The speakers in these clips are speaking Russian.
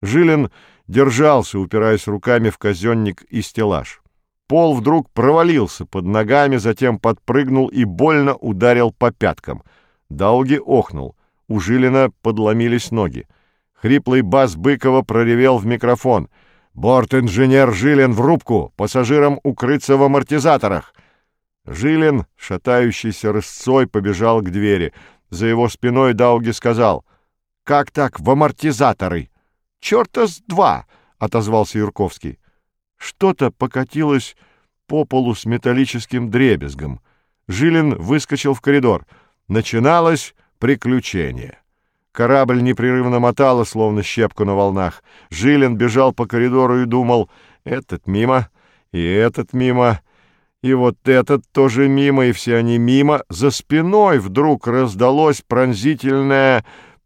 Жилин держался, упираясь руками в казенник и стеллаж. Пол вдруг провалился под ногами, затем подпрыгнул и больно ударил по пяткам. Дауги охнул. У Жилина подломились ноги. Хриплый бас Быкова проревел в микрофон: «Борт-инженер Жилин в рубку! Пассажирам укрыться в амортизаторах!» Жилин, шатающийся рысцой, побежал к двери. За его спиной Дауги сказал: «Как так, в амортизаторы?» «Чёрта с два!» — отозвался Юрковский. Что-то покатилось по полу с металлическим дребезгом. Жилин выскочил в коридор. Начиналось приключение. Корабль непрерывно мотало, словно щепку на волнах. Жилин бежал по коридору и думал: этот мимо, и этот мимо, и вот этот тоже мимо, и все они мимо. За спиной вдруг раздалось пронзительное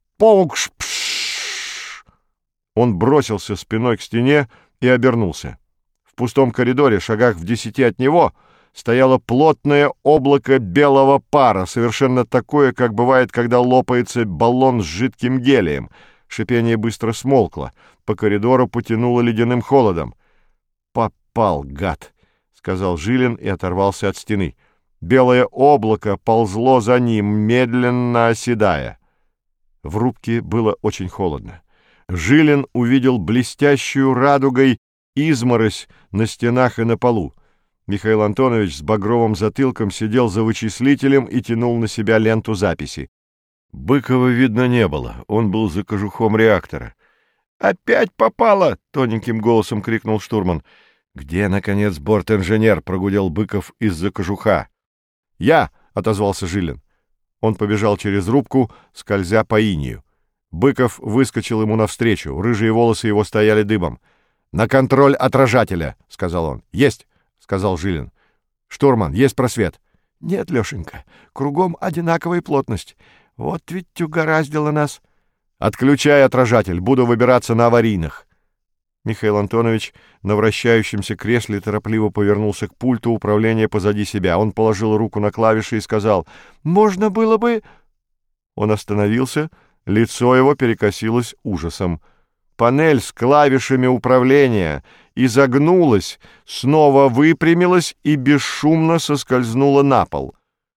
«Паукш-пш». Он бросился спиной к стене и обернулся. В пустом коридоре, шагах в 10 от него, стояло плотное облако белого пара, совершенно такое, как бывает, когда лопается баллон с жидким гелием. Шипение быстро смолкло. По коридору потянуло ледяным холодом. «Попал, гад!» — сказал Жилин и оторвался от стены. Белое облако ползло за ним, медленно оседая. В рубке было очень холодно. Жилин увидел блестящую радугой изморозь на стенах и на полу. Михаил Антонович с багровым затылком сидел за вычислителем и тянул на себя ленту записи. Быкова видно не было, он был за кожухом реактора. «Опять попало!» — тоненьким голосом крикнул штурман. «Где, наконец, борт-инженер?» — прогудел Быков из-за кожуха. «Я!» — отозвался Жилин. Он побежал через рубку, скользя по инею. Быков выскочил ему навстречу, рыжие волосы его стояли дыбом. «На контроль отражателя!» — сказал он. «Есть!» — сказал Жилин. «Штурман, есть просвет?» «Нет, Лешенька, кругом одинаковая плотность. Вот ведь угораздило нас». «Отключай отражатель, буду выбираться на аварийных». Михаил Антонович на вращающемся кресле торопливо повернулся к пульту управления позади себя. Он положил руку на клавиши и сказал: «Можно было бы...» Он остановился, лицо его перекосилось ужасом. Панель с клавишами управления изогнулась, снова выпрямилась и бесшумно соскользнула на пол.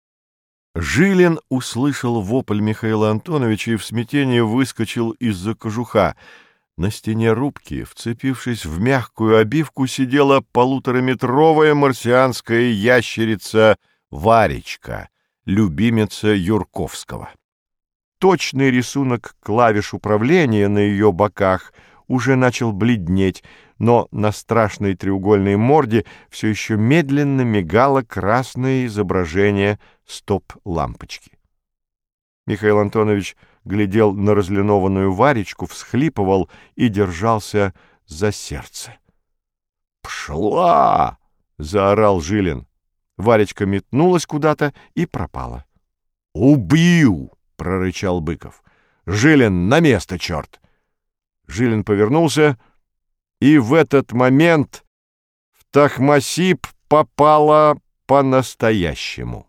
Жилин услышал вопль Михаила Антоновича и в смятении выскочил из-за кожуха. На стене рубки, вцепившись в мягкую обивку, сидела полутораметровая марсианская ящерица Варечка, любимица Юрковского. Точный рисунок клавиш управления на ее боках уже начал бледнеть, но на страшной треугольной морде все еще медленно мигало красное изображение стоп-лампочки. Михаил Антонович глядел на разлинованную Варечку, всхлипывал и держался за сердце. «Пшла!» — заорал Жилин. Варечка метнулась куда-то и пропала. «Убью!» — прорычал Быков. «Жилин, на место, черт!» Жилин повернулся, и в этот момент в Тахмасип попало по-настоящему.